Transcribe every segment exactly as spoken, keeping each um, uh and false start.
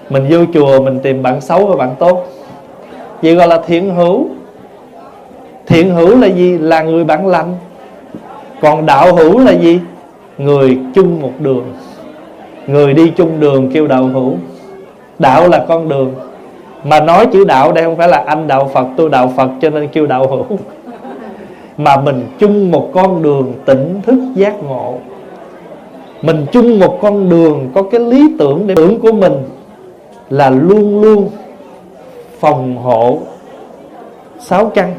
Mình vô chùa mình tìm bạn xấu và bạn tốt, vậy gọi là thiện hữu. Thiện hữu là gì? Là người bạn lành. Còn đạo hữu là gì? Người chung một đường. Người đi chung đường kêu đạo hữu. Đạo là con đường. Mà nói chữ đạo đây không phải là anh đạo Phật, tôi đạo Phật cho nên kêu đạo hữu, mà mình chung một con đường tỉnh thức giác ngộ. Mình chung một con đường, có cái lý tưởng để tưởng của mình là luôn luôn phòng hộ sáu căn,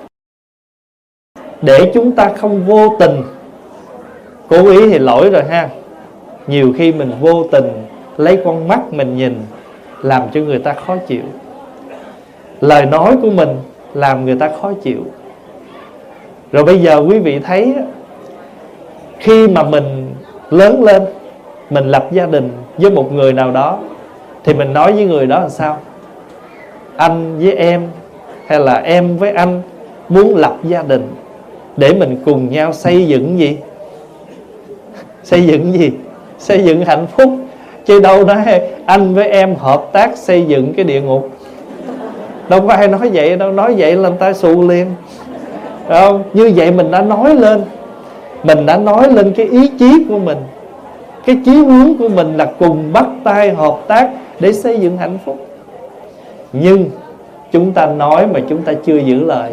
để chúng ta không vô tình, cố ý thì lỗi rồi ha, nhiều khi mình vô tình lấy con mắt mình nhìn làm cho người ta khó chịu, lời nói của mình làm người ta khó chịu. Rồi bây giờ quý vị thấy, khi mà mình lớn lên, mình lập gia đình với một người nào đó, thì mình nói với người đó là sao? Anh với em, hay là em với anh muốn lập gia đình để mình cùng nhau xây dựng gì? Xây dựng gì? Xây dựng hạnh phúc. Chứ đâu nói anh với em hợp tác xây dựng cái địa ngục. Đâu có ai nói vậy đâu. Nói vậy là người ta xù liền, phải không? Như vậy mình đã nói lên, mình đã nói lên cái ý chí của mình, cái chí hướng của mình là cùng bắt tay hợp tác để xây dựng hạnh phúc. Nhưng chúng ta nói mà chúng ta chưa giữ lời,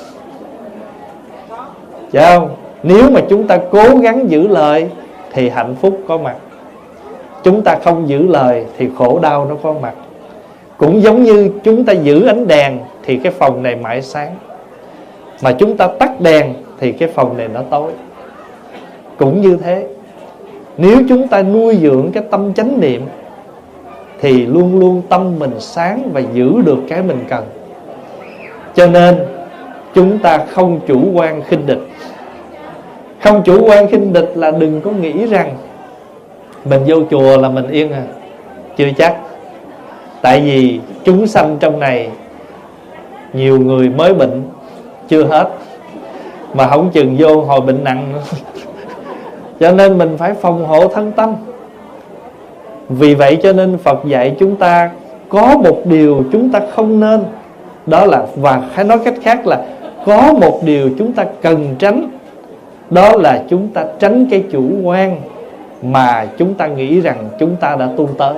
phải không? Nếu mà chúng ta cố gắng giữ lời thì hạnh phúc có mặt. Chúng ta không giữ lời thì khổ đau nó có mặt. Cũng giống như chúng ta giữ ánh đèn thì cái phòng này mãi sáng, mà chúng ta tắt đèn thì cái phòng này nó tối. Cũng như thế, nếu chúng ta nuôi dưỡng cái tâm chánh niệm thì luôn luôn tâm mình sáng và giữ được cái mình cần. Cho nên chúng ta không chủ quan khinh địch. Không chủ quan khinh địch là đừng có nghĩ rằng mình vô chùa là mình yên à. Chưa chắc. Tại vì chúng sanh trong này nhiều người mới bệnh chưa hết, mà không chừng vô hồi bệnh nặng nữa. Cho nên mình phải phòng hộ thân tâm. Vì vậy cho nên Phật dạy chúng ta có một điều chúng ta không nên, đó là, và hay nói cách khác là có một điều chúng ta cần tránh, đó là chúng ta tránh cái chủ quan mà chúng ta nghĩ rằng chúng ta đã tu tới.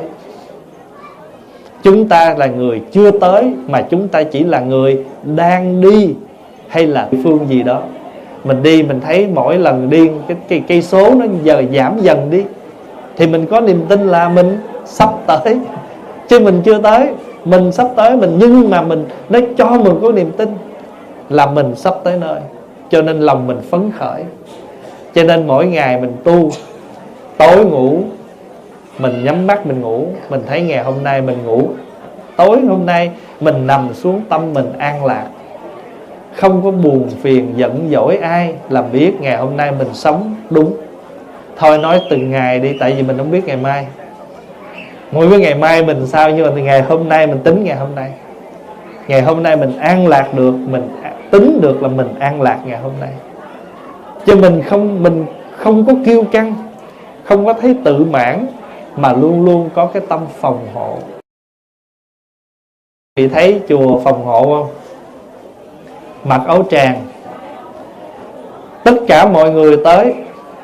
Chúng ta là người chưa tới, mà chúng ta chỉ là người đang đi hay là phương gì đó. Mình đi mình thấy mỗi lần đi cái cây, cây số nó giờ giảm dần đi, thì mình có niềm tin là mình sắp tới. Chứ mình chưa tới, mình sắp tới mình, nhưng mà mình nó cho mình có niềm tin là mình sắp tới nơi, cho nên lòng mình phấn khởi. Cho nên mỗi ngày mình tu, tối ngủ mình nhắm mắt mình ngủ, mình thấy ngày hôm nay mình ngủ, tối hôm nay mình nằm xuống tâm mình an lạc, không có buồn phiền giận dỗi ai, làm biết ngày hôm nay mình sống đúng. Thôi nói từng ngày đi, tại vì mình không biết ngày mai. Mỗi cái ngày mai mình sao, nhưng mà ngày hôm nay mình tính ngày hôm nay. Ngày hôm nay mình an lạc được, mình tính được là mình an lạc ngày hôm nay. Chứ mình không mình không có kiêu căng, không có thấy tự mãn, mà luôn luôn có cái tâm phòng hộ. Chị thấy chùa phòng hộ không? Mặc áo tràng, tất cả mọi người tới,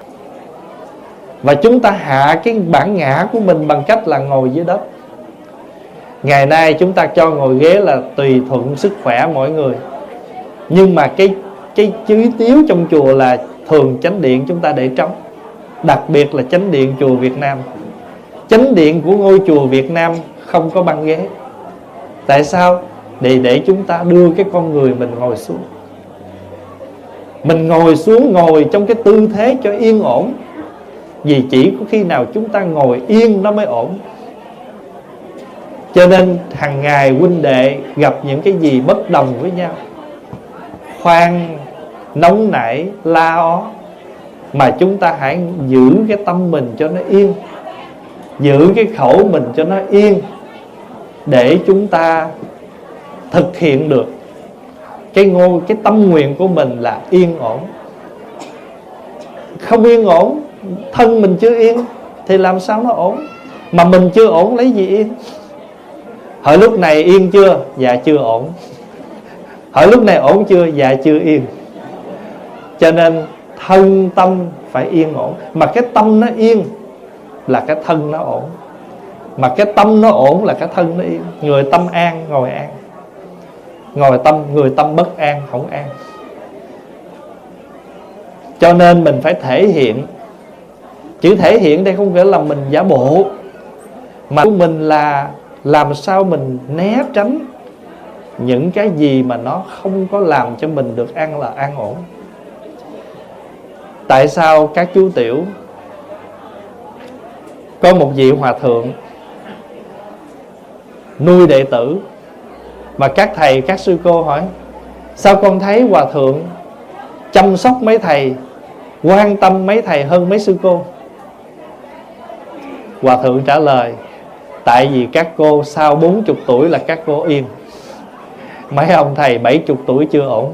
và chúng ta hạ cái bản ngã của mình bằng cách là ngồi dưới đất. Ngày nay chúng ta cho ngồi ghế là tùy thuận sức khỏe mỗi người, nhưng mà cái cái chi tiếu trong chùa là thường chánh điện chúng ta để trống. Đặc biệt là chánh điện chùa Việt Nam. Chánh điện của ngôi chùa Việt Nam không có băng ghế. Tại sao? Để để chúng ta đưa cái con người mình ngồi xuống. Mình ngồi xuống, ngồi trong cái tư thế cho yên ổn. Vì chỉ có khi nào chúng ta ngồi yên nó mới ổn. Cho nên hàng ngày huynh đệ gặp những cái gì bất đồng với nhau, khoan nóng nảy la ó, mà chúng ta hãy giữ cái tâm mình cho nó yên, giữ cái khẩu mình cho nó yên, để chúng ta thực hiện được cái ngôi cái tâm nguyện của mình là yên ổn. Không yên ổn, thân mình chưa yên thì làm sao nó ổn? Mà mình chưa ổn lấy gì yên? Hỏi lúc này yên chưa? Dạ chưa ổn. Hỏi lúc này ổn chưa? Dạ chưa yên. Cho nên thân tâm phải yên ổn. Mà cái tâm nó yên là cái thân nó ổn. Mà cái tâm nó ổn là cái thân nó yên. Người tâm an ngồi an. Ngồi tâm, người tâm bất an không an. Cho nên mình phải thể hiện. Chữ thể hiện đây không phải là mình giả bộ, mà mình là làm sao mình né tránh những cái gì mà nó không có làm cho mình được an là an ổn. Tại sao các chú tiểu, có một vị hòa thượng nuôi đệ tử, mà các thầy các sư cô hỏi: sao con thấy hòa thượng chăm sóc mấy thầy, quan tâm mấy thầy hơn mấy sư cô? Hòa thượng trả lời: tại vì các cô sau bốn mươi tuổi là các cô yên. Mấy ông thầy bảy mươi tuổi chưa ổn.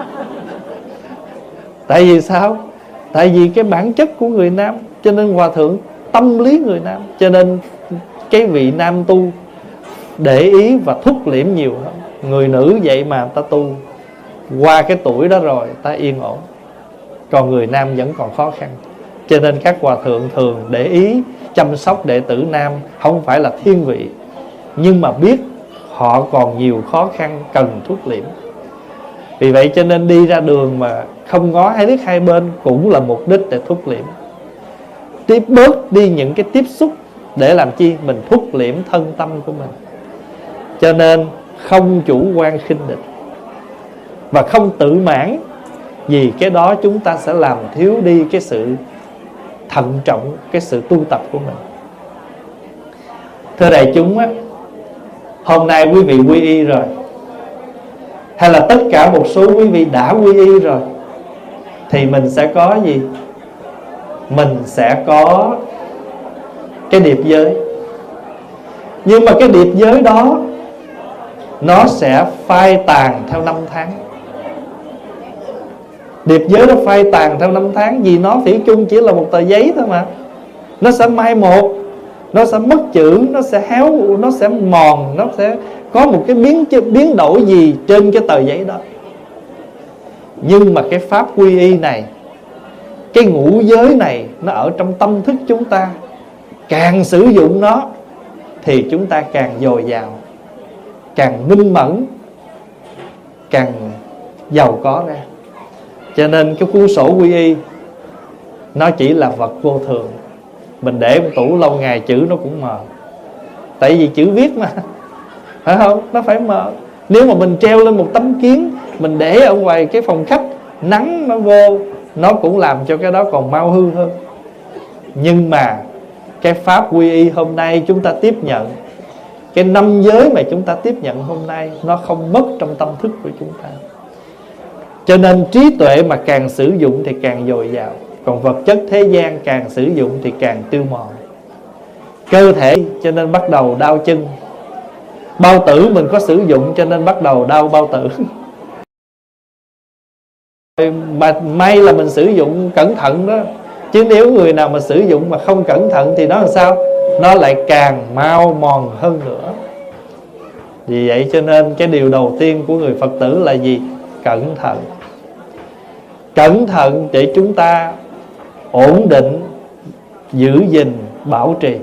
Tại vì sao? Tại vì cái bản chất của người nam. Cho nên hòa thượng tâm lý người nam. Cho nên cái vị nam tu để ý và thúc liễm nhiều hơn. Người nữ vậy mà ta tu qua cái tuổi đó rồi ta yên ổn. Còn người nam vẫn còn khó khăn. Cho nên các hòa thượng thường để ý chăm sóc đệ tử nam. Không phải là thiên vị, nhưng mà biết họ còn nhiều khó khăn cần thúc liễm. Vì vậy cho nên đi ra đường mà không ngó hai liếc hai bên cũng là mục đích để thúc liễm. Tiếp bớt đi những cái tiếp xúc để làm chi? Mình thúc liễm thân tâm của mình. Cho nên không chủ quan khinh địch và không tự mãn. Vì cái đó chúng ta sẽ làm thiếu đi cái sự thận trọng, cái sự tu tập của mình. Thưa đại chúng á, hôm nay quý vị quy y rồi, hay là tất cả một số quý vị đã quy y rồi, thì mình sẽ có gì? Mình sẽ có cái điệp giới. Nhưng mà cái điệp giới đó nó sẽ phai tàn theo năm tháng. Điệp giới nó phai tàn theo năm tháng. Vì nó thủy chung chỉ là một tờ giấy thôi mà. Nó sẽ mai một, nó sẽ mất chữ, nó sẽ héo, nó sẽ mòn, nó sẽ có một cái biến biến đổi gì trên cái tờ giấy đó. Nhưng mà cái pháp quy y này, cái ngũ giới này, nó ở trong tâm thức chúng ta. Càng sử dụng nó thì chúng ta càng dồi dào, càng minh mẫn, càng giàu có ra. Cho nên cái cuốn sổ quy y nó chỉ là vật vô thường. Mình để một tủ lâu ngày chữ nó cũng mờ. Tại vì chữ viết mà, phải không? Nó phải mờ. Nếu mà mình treo lên một tấm kiến, mình để ở ngoài cái phòng khách, nắng nó vô, nó cũng làm cho cái đó còn mau hư hơn. Nhưng mà cái pháp quy y hôm nay chúng ta tiếp nhận, cái năm giới mà chúng ta tiếp nhận hôm nay, nó không mất trong tâm thức của chúng ta. Cho nên trí tuệ mà càng sử dụng thì càng dồi dào. Còn vật chất thế gian càng sử dụng thì càng tiêu mòn. Cơ thể cho nên bắt đầu đau chân. Bao tử mình có sử dụng cho nên bắt đầu đau bao tử. Mà may là mình sử dụng cẩn thận đó. Chứ nếu người nào mà sử dụng mà không cẩn thận thì nó làm sao? Nó lại càng mau mòn hơn nữa. Vì vậy cho nên cái điều đầu tiên của người Phật tử là gì? Cẩn thận. Cẩn thận để chúng ta ổn định, giữ gìn, bảo trì.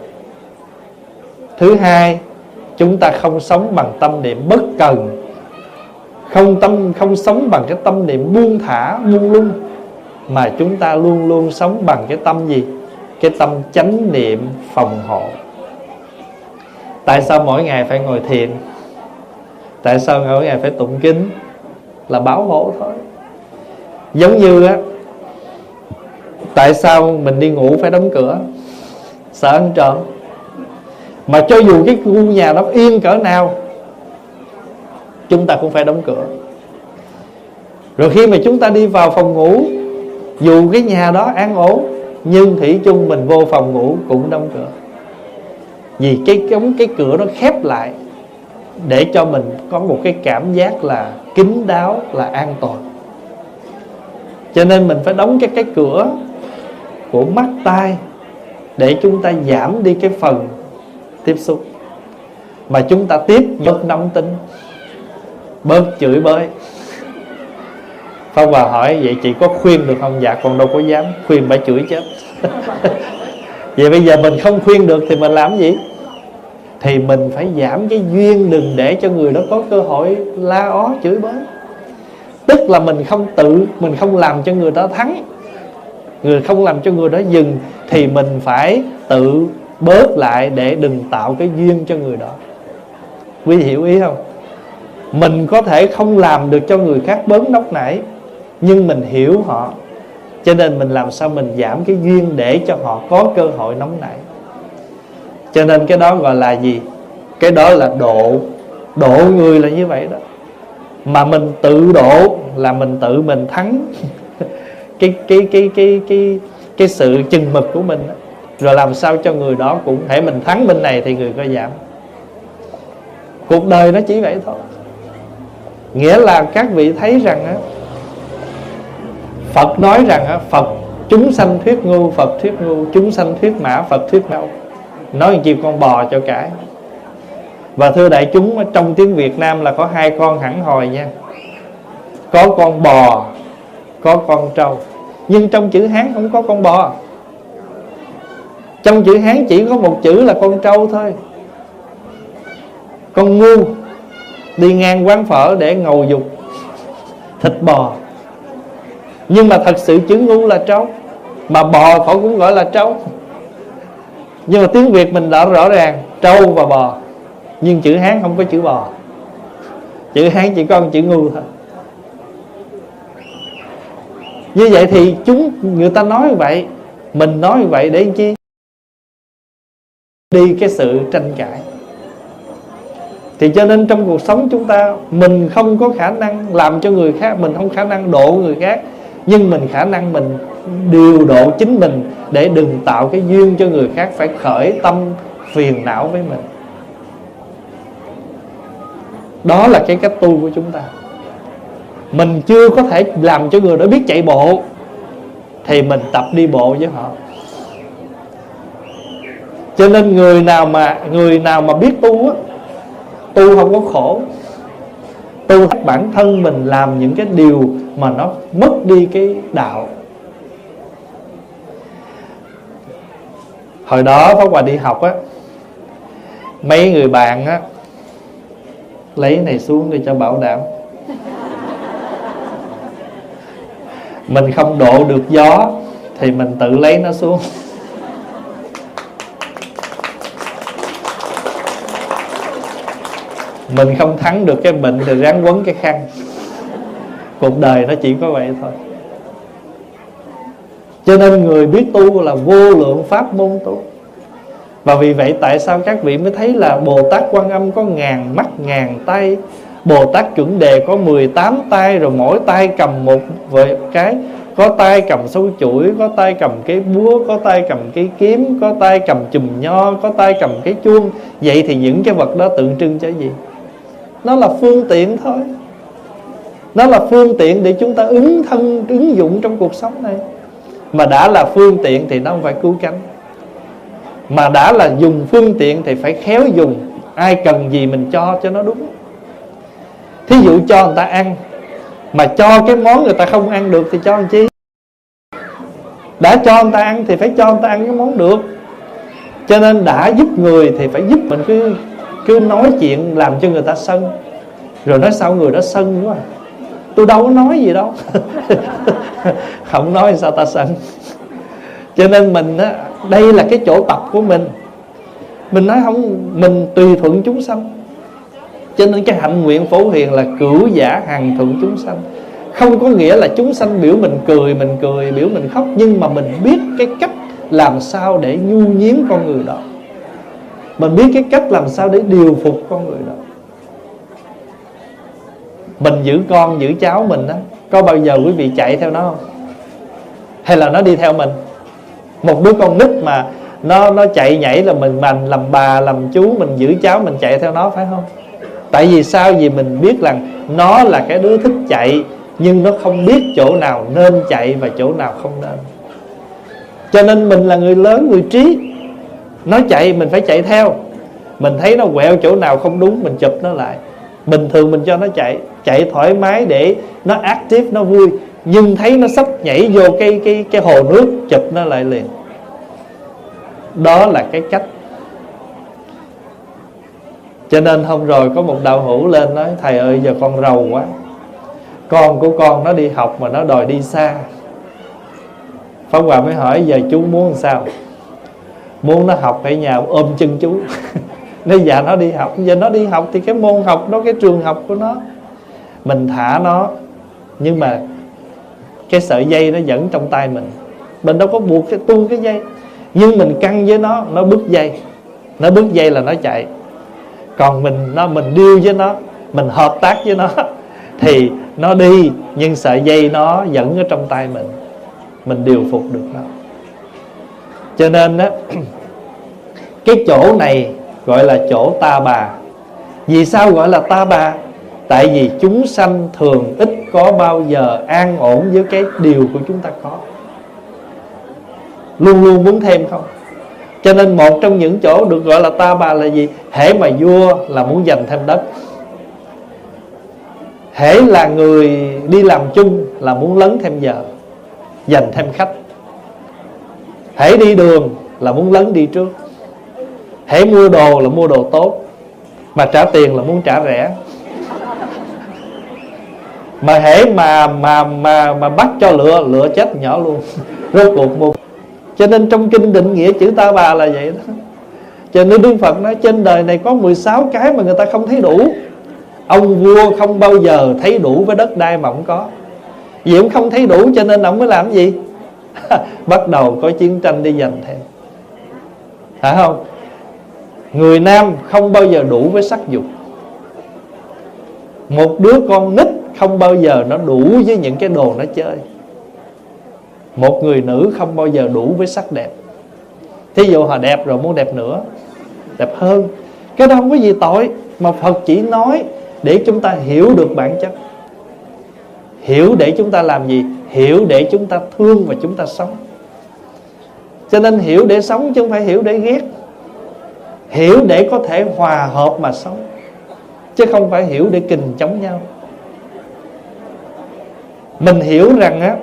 Thứ hai, chúng ta không sống bằng tâm niệm bất cần, Không tâm không sống bằng cái tâm niệm buông thả, buông lung, mà chúng ta luôn luôn sống bằng cái tâm gì? Cái tâm chánh niệm phòng hộ. Tại sao mỗi ngày phải ngồi thiền? Tại sao mỗi ngày phải tụng kinh? Là bảo hộ thôi. Giống như á, tại sao mình đi ngủ phải đóng cửa? Sợ ăn trộm. Mà cho dù cái khu nhà nó yên cỡ nào, chúng ta cũng phải đóng cửa. Rồi khi mà chúng ta đi vào phòng ngủ, dù cái nhà đó an ổn, nhưng thủy chung mình vô phòng ngủ cũng đóng cửa. Vì cái cống cái cửa nó khép lại, để cho mình có một cái cảm giác là kín đáo, là an toàn. Cho nên mình phải đóng cái cái cửa của mắt tai, để chúng ta giảm đi cái phần tiếp xúc. mà chúng ta tiếp bớt nóng tính, bớt chửi bới. Pháp Hòa hỏi vậy chị có khuyên được không? Dạ con đâu có dám, khuyên bà chửi chết. Vậy bây giờ mình không khuyên được thì mình làm gì? Thì mình phải giảm cái duyên, đừng để cho người đó có cơ hội la ó chửi bới. Tức là mình không tự, mình không làm cho người đó thắng, người không làm cho người đó dừng, thì mình phải tự bớt lại để đừng tạo cái duyên cho người đó. Quý vị hiểu ý không? Mình có thể không làm được cho người khác bớt nóng nảy, nhưng mình hiểu họ, cho nên mình làm sao mình giảm cái duyên để cho họ có cơ hội nóng nảy. Cho nên cái đó gọi là gì? Cái đó là độ. Độ người là như vậy đó. Mà mình tự độ là mình tự mình thắng cái, cái, cái, cái, cái, cái sự chừng mực của mình đó. Rồi làm sao cho người đó cũng hễ mình thắng bên này thì người có giảm. Cuộc đời nó chỉ vậy thôi. Nghĩa là các vị thấy rằng á, Phật nói rằng á, Phật chúng sanh thuyết ngu, Phật thuyết ngu, chúng sanh thuyết mã, Phật thuyết mẫu. Nói chim con bò cho cãi. Và thưa đại chúng, trong tiếng Việt Nam là có hai con hẳn hòi nha. Có con bò, có con trâu. Nhưng trong chữ Hán không có con bò. Trong chữ Hán chỉ có một chữ là con trâu thôi. Con ngu đi ngang quán phở để ngầu dục thịt bò. Nhưng mà thật sự chữ ngu là trâu, mà bò họ cũng gọi là trâu. Nhưng mà tiếng Việt mình đã rõ ràng trâu và bò. Nhưng chữ Hán không có chữ bò. Chữ Hán chỉ có một chữ ngu thôi. Như vậy thì chúng người ta nói vậy, mình nói vậy để làm chi? Đi cái sự tranh cãi. Thì cho nên trong cuộc sống chúng ta, mình không có khả năng làm cho người khác, mình không khả năng độ người khác, nhưng mình khả năng mình điều độ chính mình để đừng tạo cái duyên cho người khác phải khởi tâm phiền não với mình. Đó là cái cách tu của chúng ta. Mình chưa có thể làm cho người đó biết chạy bộ, thì mình tập đi bộ với họ. Cho nên người nào mà Người nào mà biết tu á, tu không có khổ. Tu bản thân mình làm những cái điều mà nó mất đi cái đạo. Hồi đó Pháp Hòa đi học á, mấy người bạn á lấy này xuống để cho bảo đảm. Mình không độ được gió thì mình tự lấy nó xuống. Mình không thắng được cái bệnh thì ráng quấn cái khăn. Cuộc đời nó chỉ có vậy thôi. Cho nên người biết tu là vô lượng pháp môn tu. Và vì vậy tại sao các vị mới thấy là Bồ Tát Quan Âm có ngàn mắt ngàn tay, Bồ Tát Chuẩn Đề có mười tám tay, rồi mỗi tay cầm một cái. Có tay cầm sâu chuỗi, có tay cầm cái búa, có tay cầm cái kiếm, có tay cầm chùm nho, có tay cầm cái chuông. Vậy thì những cái vật đó tượng trưng cho gì? Nó là phương tiện thôi. Nó là phương tiện để chúng ta ứng thân, ứng dụng trong cuộc sống này. Mà đã là phương tiện thì nó không phải cứu cánh. Mà đã là dùng phương tiện thì phải khéo dùng. Ai cần gì mình cho cho nó đúng. Thí dụ cho người ta ăn, mà cho cái món người ta không ăn được thì cho làm chi? Đã cho người ta ăn thì phải cho người ta ăn cái món được. Cho nên đã giúp người thì phải giúp. Mình cứ cứ nói chuyện làm cho người ta sân, rồi nói sao người đó sân quá, tôi đâu có nói gì đâu. Không nói sao ta sân. Cho nên mình á, đây là cái chỗ tập của mình. Mình nói không, mình tùy thuận chúng sanh. Cho nên cái hạnh nguyện phổ hiền là cửu giả hằng thuận chúng sanh. Không có nghĩa là chúng sanh biểu mình cười, mình cười, biểu mình khóc. Nhưng mà mình biết cái cách làm sao để nhu nhiếm con người đó. Mình biết cái cách làm sao để điều phục con người đó. Mình giữ con, giữ cháu mình đó, có bao giờ quý vị chạy theo nó không? Hay là nó đi theo mình? Một đứa con nít mà Nó nó chạy nhảy là mình mình làm bà, làm chú, mình giữ cháu, mình chạy theo nó, phải không? Tại vì sao? Vì mình biết rằng nó là cái đứa thích chạy, nhưng nó không biết chỗ nào nên chạy và chỗ nào không nên. Cho nên mình là người lớn, người trí, nó chạy mình phải chạy theo. Mình thấy nó quẹo chỗ nào không đúng, mình chụp nó lại. Bình thường mình cho nó chạy, chạy thoải mái để nó active, nó vui. Nhưng thấy nó sắp nhảy vô cái, cái, cái hồ nước, chụp nó lại liền. Đó là cái cách. Cho nên hôm rồi có một đạo hữu lên nói: thầy ơi, giờ con rầu quá, con của con nó đi học mà nó đòi đi xa. Pháp Hòa mới hỏi: giờ chú muốn làm sao? Muốn nó học ở nhà ôm chân chú. Nếu dạ nó đi học, giờ nó đi học thì cái môn học đó, cái trường học của nó, mình thả nó. Nhưng mà cái sợi dây nó vẫn trong tay mình, mình đâu có buộc cái tu cái dây. Nhưng mình căng với nó, nó bứt dây. Nó bứt dây là nó chạy. Còn mình nó mình điêu với nó, mình hợp tác với nó thì nó đi, nhưng sợi dây nó vẫn ở trong tay mình, mình điều phục được nó. Cho nên đó, cái chỗ này gọi là chỗ ta bà. Vì sao gọi là ta bà? Tại vì chúng sanh thường ít có bao giờ an ổn với cái điều của chúng ta có, luôn luôn muốn thêm không. Cho nên một trong những chỗ được gọi là ta bà là gì? Hễ mà vua là muốn giành thêm đất, hễ là người đi làm chung là muốn lấn thêm giờ, giành thêm khách. Hễ đi đường là muốn lấn đi trước. Hễ mua đồ là mua đồ tốt, mà trả tiền là muốn trả rẻ. Mà hễ mà mà mà mà bắt cho lựa, lựa chết nhỏ luôn. Rốt cuộc mua. Cho nên trong kinh định nghĩa chữ ta bà là vậy đó. Cho nên Đức Phật nói trên đời này có mười sáu cái mà người ta không thấy đủ. Ông vua không bao giờ thấy đủ với đất đai mà ông có. Vì ông không thấy đủ cho nên ông mới làm gì? Bắt đầu có chiến tranh đi giành thêm, phải không? Người nam không bao giờ đủ với sắc dục. Một đứa con nít không bao giờ nó đủ với những cái đồ nó chơi. Một người nữ không bao giờ đủ với sắc đẹp. Thí dụ họ đẹp rồi muốn đẹp nữa, đẹp hơn, cái đó không có gì tội. Mà Phật chỉ nói để chúng ta hiểu được bản chất. Hiểu để chúng ta làm gì? Hiểu để chúng ta thương và chúng ta sống. Cho nên hiểu để sống chứ không phải hiểu để ghét. Hiểu để có thể hòa hợp mà sống, chứ không phải hiểu để kình chống nhau. Mình hiểu rằng á,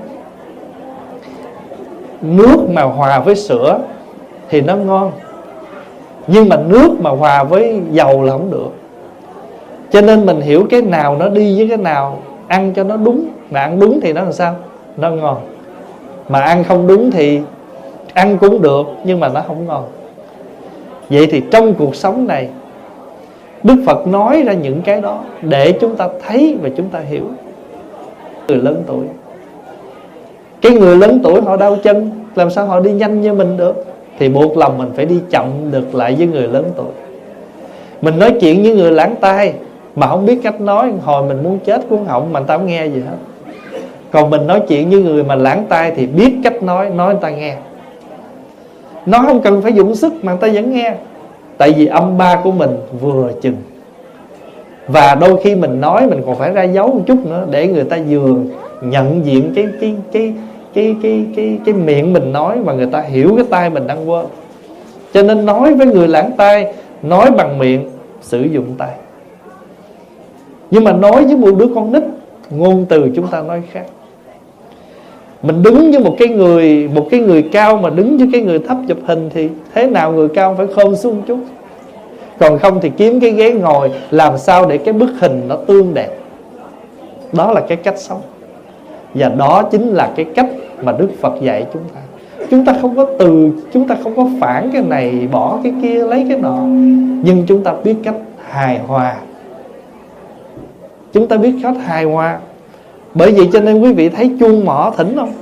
nước mà hòa với sữa thì nó ngon, nhưng mà nước mà hòa với dầu là không được. Cho nên mình hiểu cái nào nó đi với cái nào, ăn cho nó đúng. Mà ăn đúng thì nó làm sao? Nó ngon. Mà ăn không đúng thì ăn cũng được, nhưng mà nó không ngon. Vậy thì trong cuộc sống này, Đức Phật nói ra những cái đó để chúng ta thấy và chúng ta hiểu. Người lớn tuổi, cái người lớn tuổi họ đau chân, làm sao họ đi nhanh như mình được? Thì buộc lòng mình phải đi chậm được lại với người lớn tuổi. Mình nói chuyện với người lãng tai mà không biết cách nói, hồi mình muốn chết cuốn họng mà người ta không nghe gì hết. Còn mình nói chuyện với người mà lãng tai thì biết cách nói, nói người ta nghe. Nó không cần phải dụng sức mà người ta vẫn nghe. Tại vì âm ba của mình vừa chừng. Và đôi khi mình nói mình còn phải ra dấu một chút nữa, để người ta vừa nhận diện cái cái cái cái cái cái cái miệng mình nói, và người ta hiểu cái tai mình đang quơ. Cho nên nói với người lãng tai, nói bằng miệng, sử dụng tai. Nhưng mà nói với một đứa con nít, ngôn từ chúng ta nói khác. Mình đứng với một cái người Một cái người cao mà đứng với cái người thấp chụp hình thì thế nào người cao phải khom xuống chút. Còn không thì kiếm cái ghế ngồi, làm sao để cái bức hình nó tương đẹp. Đó là cái cách sống. Và đó chính là cái cách mà Đức Phật dạy chúng ta. Chúng ta không có từ Chúng ta không có phản cái này, bỏ cái kia, lấy cái nọ. Nhưng chúng ta biết cách hài hòa. Chúng ta biết cách hài hòa. Bởi vậy cho nên quý vị thấy chuông mỏ thỉnh không?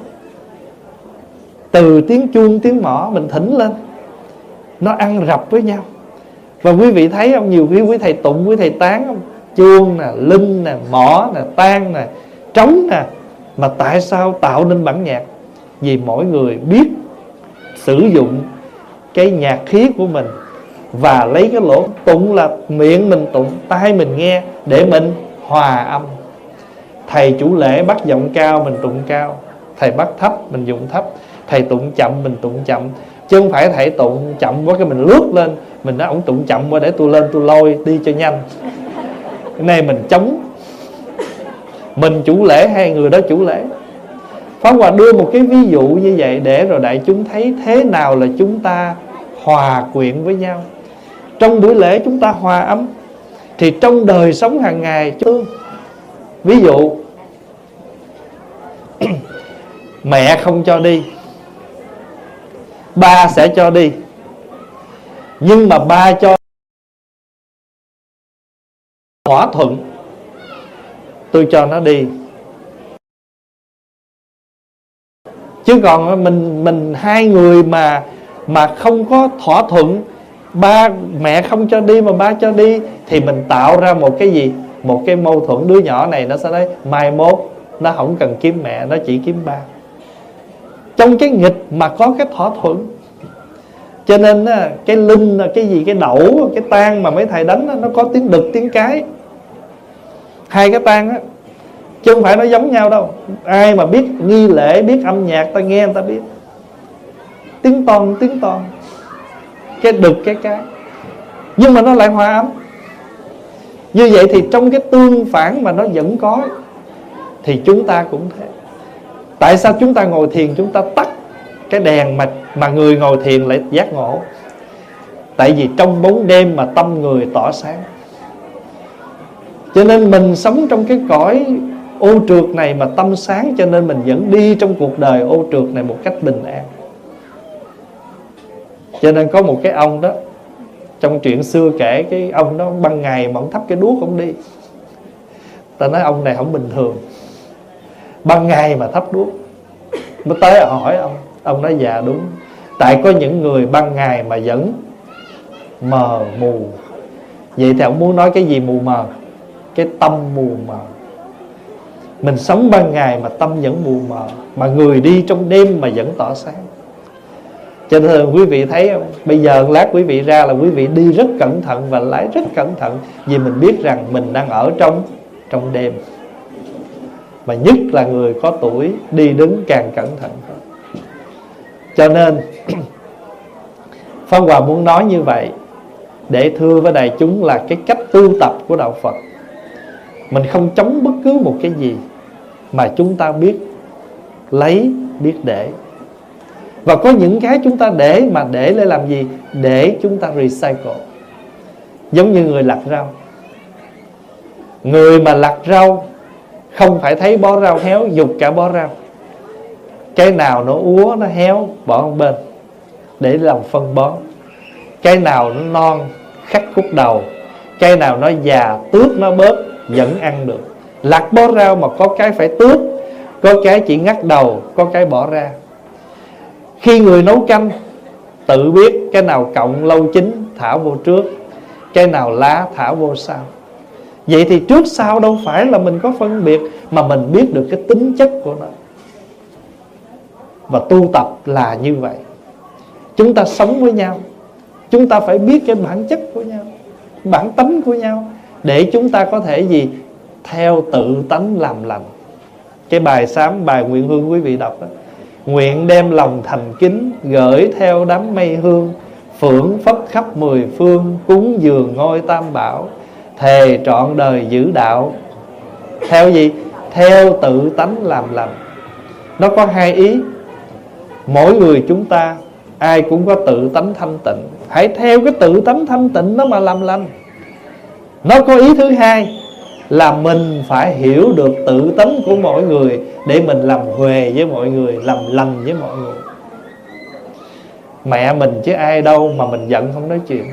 Từ tiếng chuông, tiếng mỏ mình thỉnh lên, nó ăn rập với nhau. Và quý vị thấy không? Nhiều khi quý thầy tụng, quý thầy tán không? Chuông nè, linh nè, mỏ nè, tang nè, trống nè. Mà tại sao tạo nên bản nhạc? Vì mỗi người biết sử dụng cái nhạc khí của mình, và lấy cái lỗ tụng là miệng mình tụng, tai mình nghe, để mình hòa âm. Thầy chủ lễ bắt giọng cao, mình tụng cao. Thầy bắt thấp, mình dụng thấp. Thầy tụng chậm, mình tụng chậm. Chứ không phải thầy tụng chậm quá cái mình lướt lên, Mình nói ổng tụng chậm qua để tôi lên tôi lôi đi cho nhanh. Cái này mình chống, mình chủ lễ hay người đó chủ lễ. Pháp Hòa đưa một cái ví dụ như vậy để rồi đại chúng thấy thế nào là chúng ta hòa quyện với nhau. Trong buổi lễ chúng ta hòa ấm, thì trong đời sống hàng ngày chúng... Ví dụ mẹ không cho đi, ba sẽ cho đi, nhưng mà ba cho thỏa thuận, tôi cho nó đi. Chứ còn mình mình hai người mà mà không có thỏa thuận, ba mẹ không cho đi mà ba cho đi, thì mình tạo ra một cái gì? Một cái mâu thuẫn. Đứa nhỏ này nó sẽ nói mai mốt nó không cần kiếm mẹ, nó chỉ kiếm ba. Trong cái nghịch mà có cái thỏa thuận. Cho nên cái linh, cái gì, cái đẩu, cái tang mà mấy thầy đánh nó có tiếng đực tiếng cái. Hai cái tang á, chứ không phải nó giống nhau đâu. Ai mà biết nghi lễ, biết âm nhạc, ta nghe người ta biết. Tiếng ton, tiếng ton, cái đực, cái cái. Nhưng mà nó lại hòa âm. Như vậy thì trong cái tương phản mà nó vẫn có, thì chúng ta cũng thế. Tại sao chúng ta ngồi thiền chúng ta tắt cái đèn mà, mà người ngồi thiền lại giác ngộ? Tại vì trong bóng đêm mà tâm người tỏ sáng. Cho nên mình sống trong cái cõi ô trượt này mà tâm sáng, cho nên mình vẫn đi trong cuộc đời ô trượt này một cách bình an. Cho nên có một cái ông đó, trong chuyện xưa kể, cái ông đó ban ngày mà ông thắp cái đuốc ông đi. Ta nói ông này không bình thường, ban ngày mà thắp đuốc. Mới tới hỏi ông, ông nói dạ đúng. Tại có những người ban ngày mà vẫn mờ mù. Vậy thì ông muốn nói cái gì mù mờ? Cái tâm mù mờ. Mình sống ban ngày mà tâm vẫn mù mờ, mà người đi trong đêm mà vẫn tỏ sáng. Cho nên quý vị thấy không? Bây giờ lát quý vị ra là quý vị đi rất cẩn thận và lái rất cẩn thận, vì mình biết rằng mình đang ở trong trong đêm. Mà nhất là người có tuổi đi đứng càng cẩn thận hơn. Cho nên Pháp Hòa muốn nói như vậy để thưa với đại chúng là cái cách tu tập của đạo Phật. Mình không chống bất cứ một cái gì, mà chúng ta biết lấy, biết để. Và có những cái chúng ta để, mà để để làm gì? Để chúng ta recycle. Giống như người lặt rau. Người mà lặt rau không phải thấy bó rau héo dục cả bó rau. Cái nào nó úa, nó héo bỏ một bên để làm phân bón. Cái nào nó non khắc khúc đầu, cái nào nó già tước nó bớt vẫn ăn được. Lặt bó rau mà có cái phải tước, có cái chỉ ngắt đầu, có cái bỏ ra. Khi người nấu canh tự biết cái nào cọng lâu chín thả vô trước, cái nào lá thả vô sau. Vậy thì trước sau đâu phải là mình có phân biệt, mà mình biết được cái tính chất của nó. Và tu tập là như vậy. Chúng ta sống với nhau, chúng ta phải biết cái bản chất của nhau, bản tánh của nhau, để chúng ta có thể gì? Theo tự tánh làm lành. Cái bài sám, bài nguyện hương quý vị đọc đó: nguyện đem lòng thành kính, gửi theo đám mây hương, phưởng phất khắp mười phương, cúng dường ngôi tam bảo, thề trọn đời giữ đạo. Theo gì? Theo tự tánh làm lành. Nó có hai ý. Mỗi người chúng ta ai cũng có tự tánh thanh tịnh, hãy theo cái tự tánh thanh tịnh đó mà làm lành. Nó có ý thứ hai là mình phải hiểu được tự tánh của mỗi người để mình làm huề với mọi người, làm lành với mọi người. Mẹ mình chứ ai đâu mà mình giận không nói chuyện.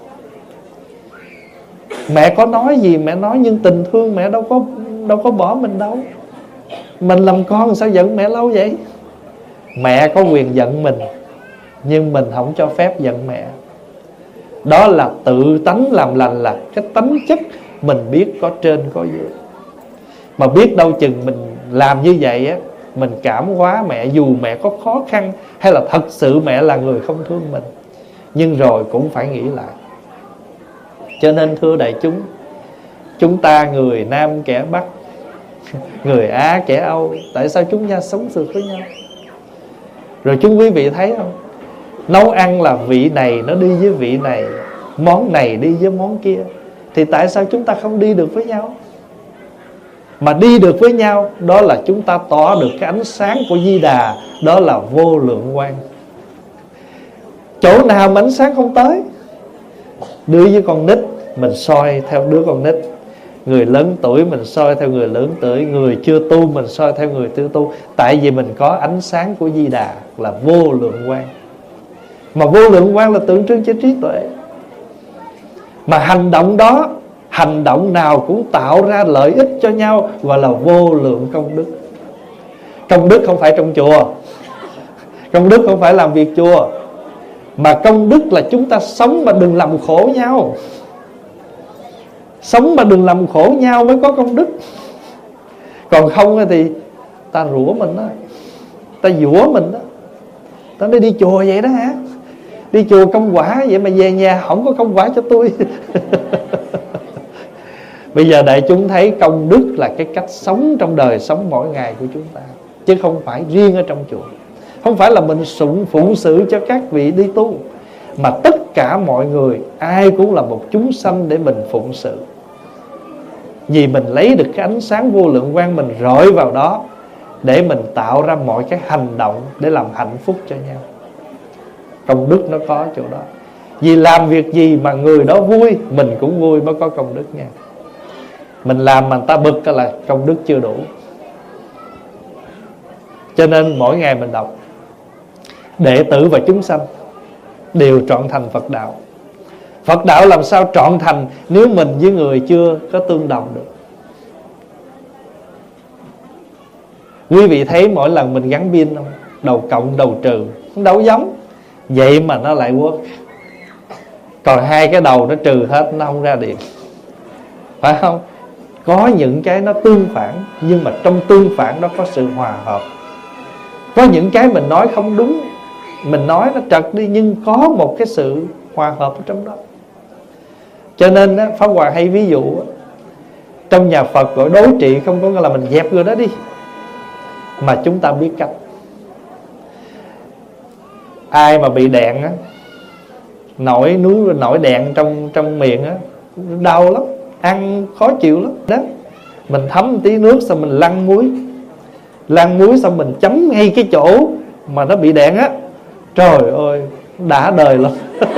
Mẹ có nói gì mẹ nói, nhưng tình thương mẹ đâu có đâu có bỏ mình đâu. Mình làm con sao giận mẹ lâu vậy? Mẹ có quyền giận mình, nhưng mình không cho phép giận mẹ. Đó là tự tánh làm lành, là cái tánh chất mình biết có trên có dưới. Mà biết đâu chừng mình làm như vậy á, mình cảm hóa mẹ, dù mẹ có khó khăn, hay là thật sự mẹ là người không thương mình, nhưng rồi cũng phải nghĩ lại. Cho nên thưa đại chúng, chúng ta người Nam kẻ Bắc, người Á kẻ Âu, tại sao chúng ta sống được với nhau? Rồi chúng quý vị thấy không? Nấu ăn là vị này nó đi với vị này, món này đi với món kia, thì tại sao chúng ta không đi được với nhau? Mà đi được với nhau, đó là chúng ta tỏ được cái ánh sáng của Di Đà, đó là vô lượng quang. Chỗ nào mà ánh sáng không tới? Đứa với con nít mình soi theo đứa con nít, người lớn tuổi mình soi theo người lớn tuổi, người chưa tu mình soi theo người chưa tu. Tại vì mình có ánh sáng của Di Đà là vô lượng quang. Mà vô lượng quang là tượng trưng cho trí tuệ. Mà hành động đó, hành động nào cũng tạo ra lợi ích cho nhau, gọi là vô lượng công đức. Công đức không phải trong chùa, công đức không phải làm việc chùa, mà công đức là chúng ta sống mà đừng làm khổ nhau. Sống mà đừng làm khổ nhau mới có công đức. Còn không thì ta rủa mình đó, ta dũa mình đó. Ta nói đi chùa vậy đó hả? Đi chùa công quả vậy mà về nhà không có công quả cho tôi. Bây giờ đại chúng thấy công đức là cái cách sống trong đời sống mỗi ngày của chúng ta, chứ không phải riêng ở trong chùa. Không phải là mình sụng phụng sự cho các vị đi tu, mà tất cả mọi người, ai cũng là một chúng sanh để mình phụng sự. Vì mình lấy được cái ánh sáng vô lượng quang, mình rọi vào đó để mình tạo ra mọi cái hành động để làm hạnh phúc cho nhau. Công đức nó có chỗ đó. Vì làm việc gì mà người đó vui, mình cũng vui mới có công đức nha. Mình làm mà người ta bực là công đức chưa đủ. Cho nên mỗi ngày mình đọc đệ tử và chúng sanh đều trọn thành Phật đạo. Phật đạo làm sao trọn thành nếu mình với người chưa có tương đồng được? Quý vị thấy mỗi lần mình gắn pin không? Đầu cộng đầu trừ đâu giống, vậy mà nó lại work. Còn hai cái đầu nó trừ hết, nó không ra điện, phải không? Có những cái nó tương phản, nhưng mà trong tương phản đó có sự hòa hợp. Có những cái mình nói không đúng, mình nói nó trật đi, nhưng có một cái sự hòa hợp ở trong đó. Cho nên á, Pháp Hòa hay ví dụ á, trong nhà Phật gọi đối trị không có nghĩa là mình dẹp người đó đi, mà chúng ta biết cách. Ai mà bị đạn á, nổi núi nổi đạn trong trong miệng á, đau lắm, ăn khó chịu lắm đó. Mình thấm một tí nước xong mình lăn muối, lăn muối xong mình chấm ngay cái chỗ mà nó bị đạn á, trời ơi đã đời lắm.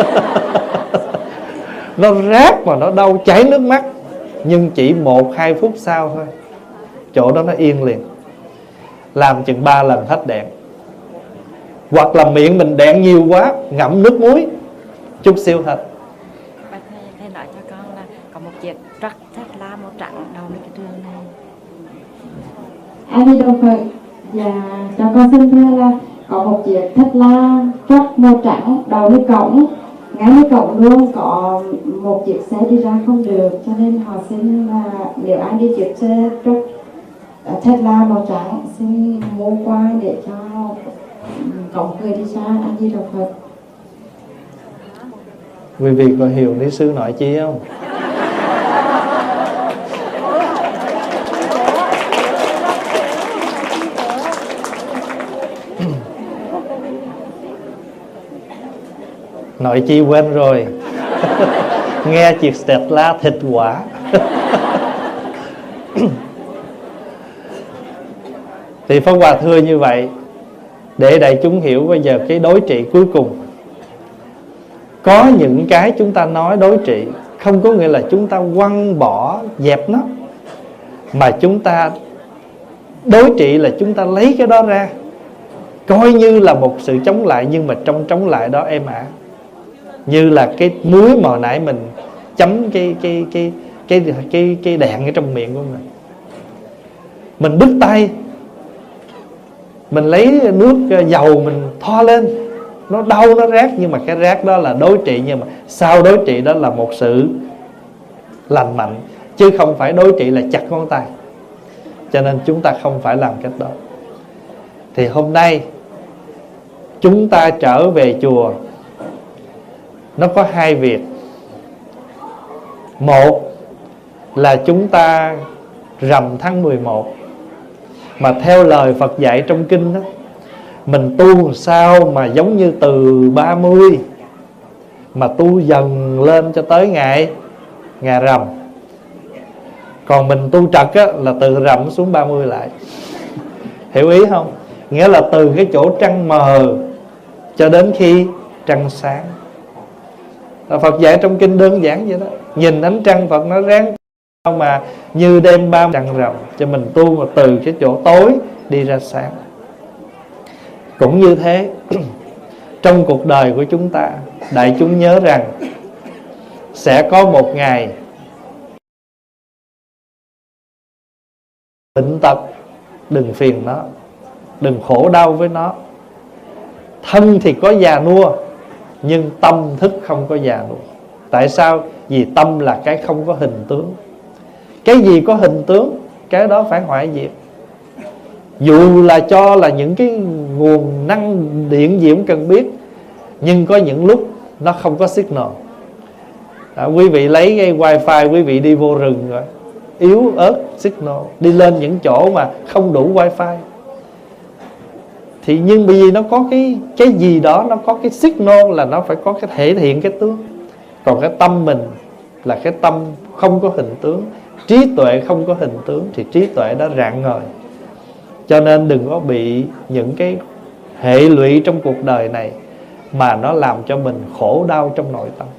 Nó rát mà nó đau chảy nước mắt, nhưng chỉ một hai phút sau thôi, chỗ đó nó yên liền. Làm chừng ba lần hết đạn. Hoặc là miệng mình đạn nhiều quá, ngậm nước muối chút xíu hết. Bác thầy, thầy nói cho con là có một chiếc truck Tesla màu trắng đầu lên cái trường này. A Di Đà Phật. Dạ, cho con xin thưa là có một chiếc Tesla truck màu trắng đầu lên cổng, ngay bên cổng luôn có một chiếc xe đi ra không được, cho nên họ xin là nếu ai đi chiếc xe truck Tesla màu trắng xin mua qua để cho cổng người đi xa. A Di Đà Phật. Quý vị có hiểu lý sư nói chi không? Nói chi quên rồi. Nghe chiếc Tesla thịt quả. Thì Pháp Hòa thưa như vậy để đại chúng hiểu bây giờ cái đối trị cuối cùng. Có những cái chúng ta nói đối trị không có nghĩa là chúng ta quăng bỏ dẹp nó, mà chúng ta đối trị là chúng ta lấy cái đó ra, coi như là một sự chống lại, nhưng mà trong chống lại đó êm ả. Như là cái muối mà hồi nãy mình chấm cái cái cái cái cái cái đạn ở trong miệng của mình. Mình đứt tay, mình lấy nước dầu mình thoa lên, nó đau nó rát, nhưng mà cái rát đó là đối trị, nhưng mà sau đối trị đó là một sự lành mạnh, chứ không phải đối trị là chặt ngón tay. Cho nên chúng ta không phải làm cách đó. Thì hôm nay chúng ta trở về chùa, nó có hai việc. Một là chúng ta rằm tháng mười một, mà theo lời Phật dạy trong kinh đó, mình tu sao mà giống như từ ba mươi mà tu dần lên cho tới ngày ngày rằm. Còn mình tu trật á, là từ rằm xuống ba mươi lại. Hiểu ý không? Nghĩa là từ cái chỗ trăng mờ cho đến khi trăng sáng. Phật dạy trong kinh đơn giản vậy đó. Nhìn ánh trăng Phật nó ráng mà như đêm ba trăng rằm, cho mình tu mà từ cái chỗ tối đi ra sáng. Cũng như thế, trong cuộc đời của chúng ta, đại chúng nhớ rằng sẽ có một ngày bệnh tật, đừng phiền nó, đừng khổ đau với nó. Thân thì có già nua, nhưng tâm thức không có già nua. Tại sao? Vì tâm là cái không có hình tướng. Cái gì có hình tướng, cái đó phải hoại diệt. Dù là cho là những cái nguồn năng điện gì cũng cần biết, nhưng có những lúc nó không có signal. À, quý vị lấy cái wifi, quý vị đi vô rừng rồi, yếu ớt signal, đi lên những chỗ mà không đủ wifi. Thì nhưng bởi vì nó có cái cái gì đó, nó có cái signal là nó phải có cái thể hiện cái tướng. Còn cái tâm mình là cái tâm không có hình tướng, trí tuệ không có hình tướng, thì trí tuệ đó rạng ngời. Cho nên đừng có bị những cái hệ lụy trong cuộc đời này mà nó làm cho mình khổ đau trong nội tâm.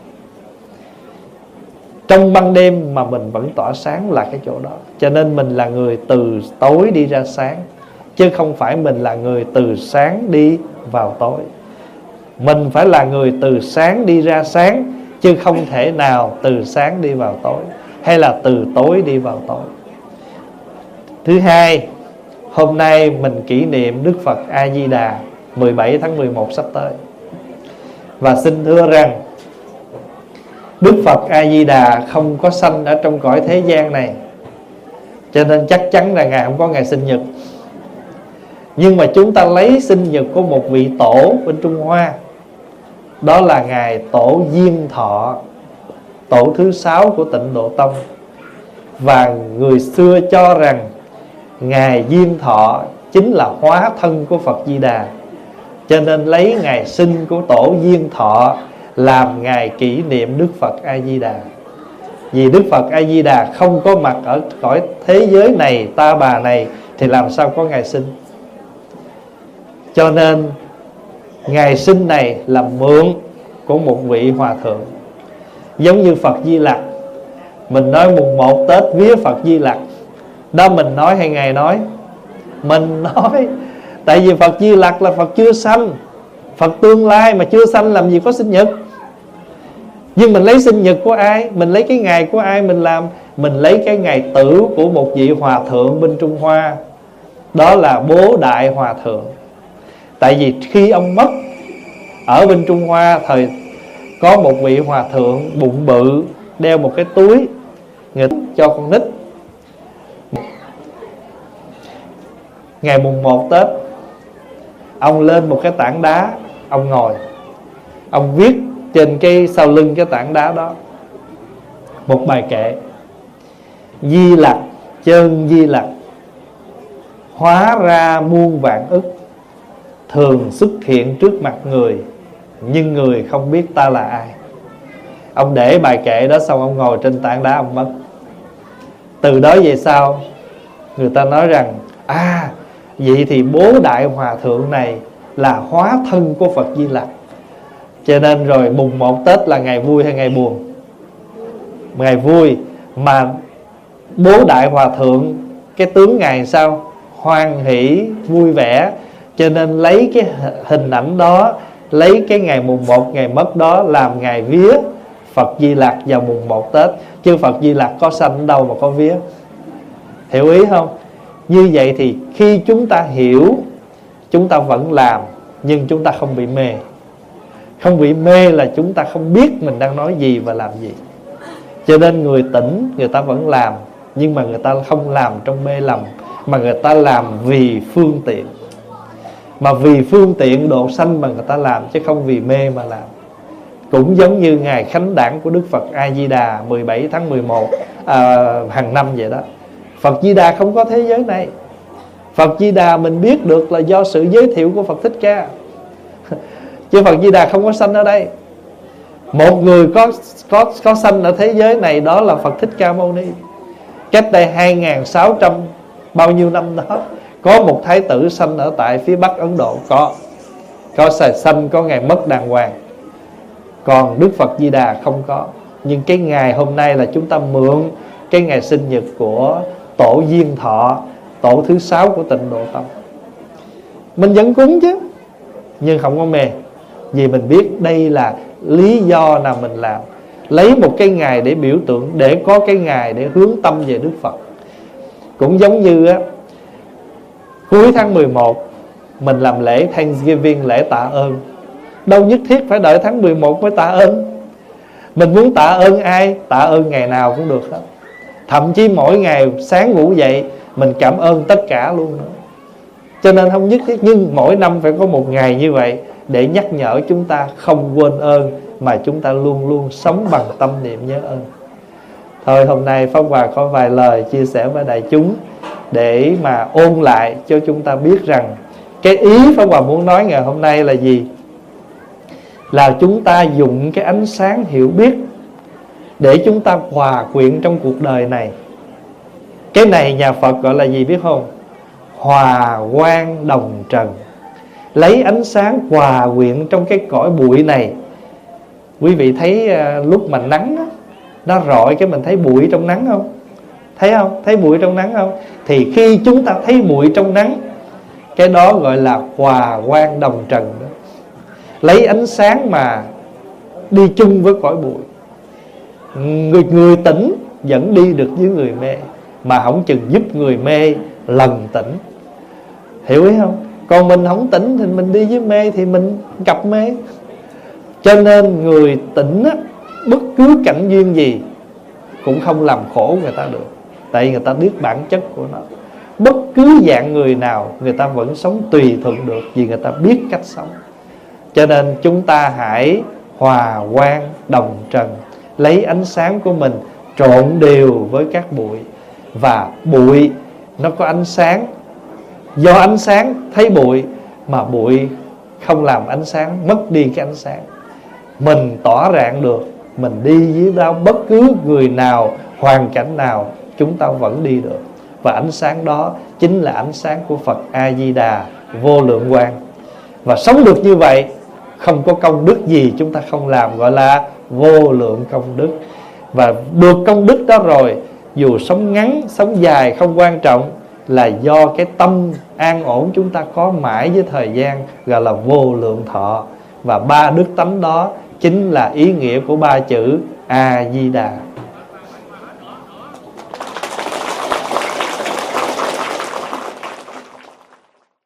Trong ban đêm mà mình vẫn tỏa sáng là cái chỗ đó. Cho nên mình là người từ tối đi ra sáng, chứ không phải mình là người từ sáng đi vào tối. Mình phải là người từ sáng đi ra sáng, chứ không thể nào từ sáng đi vào tối, hay là từ tối đi vào tối. Thứ hai, hôm nay mình kỷ niệm Đức Phật A-di-đà mười bảy tháng mười một sắp tới. Và xin thưa rằng Đức Phật A-di-đà không có sanh ở trong cõi thế gian này, cho nên chắc chắn là Ngài không có ngày sinh nhật. Nhưng mà chúng ta lấy sinh nhật của một vị tổ bên Trung Hoa, đó là Ngài Tổ Diên Thọ, tổ thứ sáu của Tịnh Độ Tông. Và người xưa cho rằng Ngài Diên Thọ chính là hóa thân của Phật Di Đà, cho nên lấy ngày sinh của Tổ Diên Thọ làm ngày kỷ niệm Đức Phật A-di-đà. Vì Đức Phật A-di-đà không có mặt ở cõi thế giới này, ta bà này, thì làm sao có ngày sinh. Cho nên ngày sinh này là mượn của một vị hòa thượng. Giống như Phật Di Lặc, mình nói mùng một Tết vía Phật Di Lặc, đó mình nói hay Ngài nói? Mình nói. Tại vì Phật Di Lặc là Phật chưa sanh, Phật tương lai mà chưa sanh làm gì có sinh nhật. Nhưng mình lấy sinh nhật của ai? Mình lấy cái ngày của ai mình làm? Mình lấy cái ngày tử của một vị hòa thượng bên Trung Hoa, đó là Bố Đại Hòa Thượng. Tại vì khi ông mất ở bên Trung Hoa, thời có một vị hòa thượng bụng bự, đeo một cái túi người cho con nít. Ngày mùng một Tết, ông lên một cái tảng đá, ông ngồi, ông viết trên cái sau lưng cái tảng đá đó một bài kệ: Di Lặc chân Di Lặc, hóa ra muôn vạn ức, thường xuất hiện trước mặt người, nhưng người không biết ta là ai. Ông để bài kệ đó xong, ông ngồi trên tảng đá, ông mất. Từ đó về sau, người ta nói rằng à, vậy thì Bố Đại Hòa Thượng này là hóa thân của Phật Di Lặc. Cho nên rồi mùng một Tết là ngày vui hay ngày buồn? Ngày vui. Mà Bố Đại Hòa Thượng, cái tướng Ngài sao? Hoan hỷ, vui vẻ. Cho nên lấy cái hình ảnh đó, lấy cái ngày mùng một ngày mất đó làm ngày vía Phật Di Lặc vào mùng một Tết. Chứ Phật Di Lặc có sanh đâu mà có vía. Hiểu ý không? Như vậy thì khi chúng ta hiểu, chúng ta vẫn làm, nhưng chúng ta không bị mê. Không bị mê là chúng ta không biết mình đang nói gì và làm gì. Cho nên người tỉnh, người ta vẫn làm, nhưng mà người ta không làm trong mê lầm, mà người ta làm vì phương tiện. Mà vì phương tiện độ sanh mà người ta làm, chứ không vì mê mà làm. Cũng giống như ngày khánh đản của Đức Phật A-di-đà mười bảy tháng mười một à, hàng năm vậy đó. Phật Di Đà không có thế giới này. Phật Di Đà mình biết được là do sự giới thiệu của Phật Thích Ca, chứ Phật Di Đà không có sanh ở đây. Một người có có có sanh ở thế giới này, đó là Phật Thích Ca Mâu Ni. Cách đây hai nghìn sáu trăm bao nhiêu năm đó, có một thái tử sanh ở tại phía Bắc Ấn Độ. Có Có xài sanh, có ngày mất đàng hoàng. Còn Đức Phật Di Đà không có. Nhưng cái ngày hôm nay là chúng ta mượn cái ngày sinh nhật của tổ Diên Thọ, tổ thứ sáu của Tịnh Độ Tông. Mình vẫn cúng chứ, nhưng không có mê. Vì mình biết đây là lý do nào mình làm. Lấy một cái ngày để biểu tượng, để có cái ngày để hướng tâm về Đức Phật. Cũng giống như á, cuối tháng mười một mình làm lễ Thanksgiving, lễ tạ ơn. Đâu nhất thiết phải đợi tháng mười một mới tạ ơn. Mình muốn tạ ơn ai, tạ ơn ngày nào cũng được hết. Thậm chí mỗi ngày sáng ngủ dậy mình cảm ơn tất cả luôn nữa. Cho nên không nhất thiết, nhưng mỗi năm phải có một ngày như vậy để nhắc nhở chúng ta không quên ơn, mà chúng ta luôn luôn sống bằng tâm niệm nhớ ơn. Thôi hôm nay Pháp Hòa có vài lời chia sẻ với đại chúng để mà ôn lại cho chúng ta biết rằng cái ý Pháp Hòa muốn nói ngày hôm nay là gì? Là chúng ta dùng cái ánh sáng hiểu biết để chúng ta hòa quyện trong cuộc đời này. Cái này nhà Phật gọi là gì biết không? Hòa quang đồng trần. Lấy ánh sáng hòa quyện trong cái cõi bụi này. Quý vị thấy uh, lúc mà nắng đó, nó rọi cái mình thấy bụi trong nắng không? Thấy không? Thấy bụi trong nắng không? Thì khi chúng ta thấy bụi trong nắng, cái đó gọi là hòa quang đồng trần đó. Lấy ánh sáng mà đi chung với cõi bụi. Người, người tỉnh vẫn đi được với người mê, mà không chừng giúp người mê lần tỉnh. Hiểu ý không? Còn mình không tỉnh thì mình đi với mê thì mình gặp mê. Cho nên người tỉnh á, bất cứ cảnh duyên gì cũng không làm khổ người ta được. Tại vì người ta biết bản chất của nó. Bất cứ dạng người nào người ta vẫn sống tùy thuận được, vì người ta biết cách sống. Cho nên chúng ta hãy hòa quang đồng trần, lấy ánh sáng của mình trộn đều với các bụi. Và bụi nó có ánh sáng, do ánh sáng thấy bụi, mà bụi không làm ánh sáng mất đi cái ánh sáng. Mình tỏa rạng được, mình đi với đâu bất cứ người nào, hoàn cảnh nào, chúng ta vẫn đi được. Và ánh sáng đó chính là ánh sáng của Phật A-di-đà vô lượng quang. Và sống được như vậy, không có công đức gì chúng ta không làm, gọi là vô lượng công đức. Và được công đức đó rồi, dù sống ngắn, sống dài không quan trọng, là do cái tâm an ổn chúng ta có mãi với thời gian, gọi là vô lượng thọ. Và ba đức tánh đó chính là ý nghĩa của ba chữ A-di-đà.